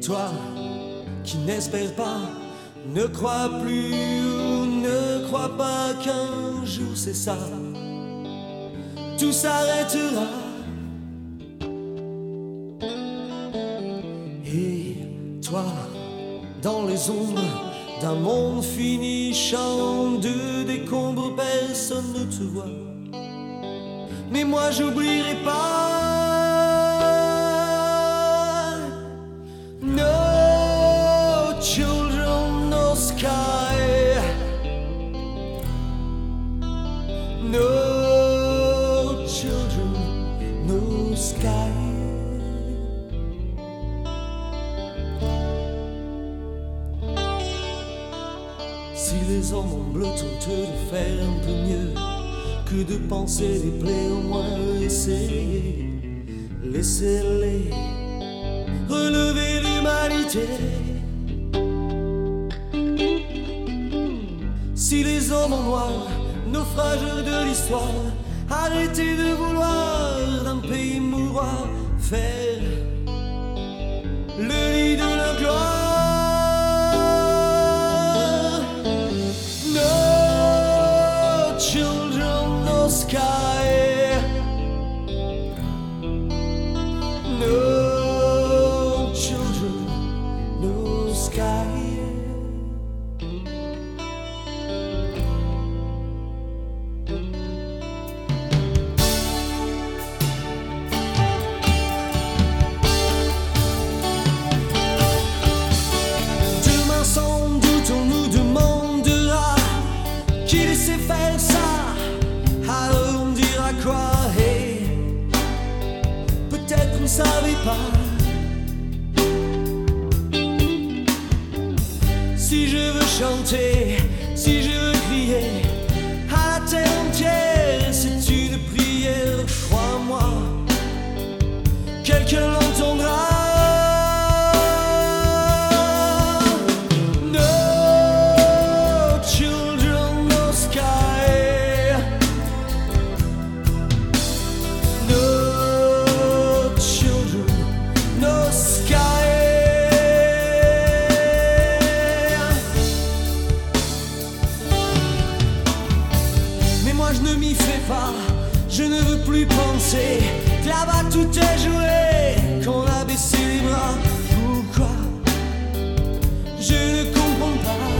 Toi qui n'espères pas, ne crois plus ou ne crois pas qu'un jour c'est ça, tout s'arrêtera. Et toi, dans les ombres d'un monde fini, champ de décombres, personne ne te voit. Mais moi j'oublierai pas. No children, no sky. No children, no sky. Si les hommes en bleu tentent de faire un peu mieux que de penser les plaies, au moins essayer. Laissez-les relever l'humanité. Si les hommes en noir, naufrageurs de l'histoire, arrêtez de vouloir d'un pays mouroir faire le lit de leur gloire. No children, no sky. No children, no sky. Demain sans doute on nous demandera qui laissait faire ça. Alors on dira quoi? Hey, peut-être on ne savait pas. Si je veux chanter, si je veux crier à la terre entière, c'est une prière, crois-moi, quelqu'un l'entendra. No children, no sky. No children, no sky. Mais moi je ne m'y fais pas, je ne veux plus penser que là-bas tout est joué, qu'on a baissé les bras. Pourquoi? Je ne comprends pas.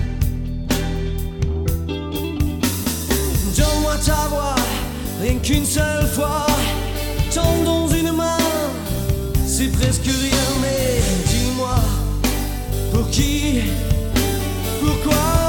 Donne-moi ta voix, rien qu'une seule fois. Tendons une main, c'est presque rien, mais dis-moi, pour qui? Pourquoi?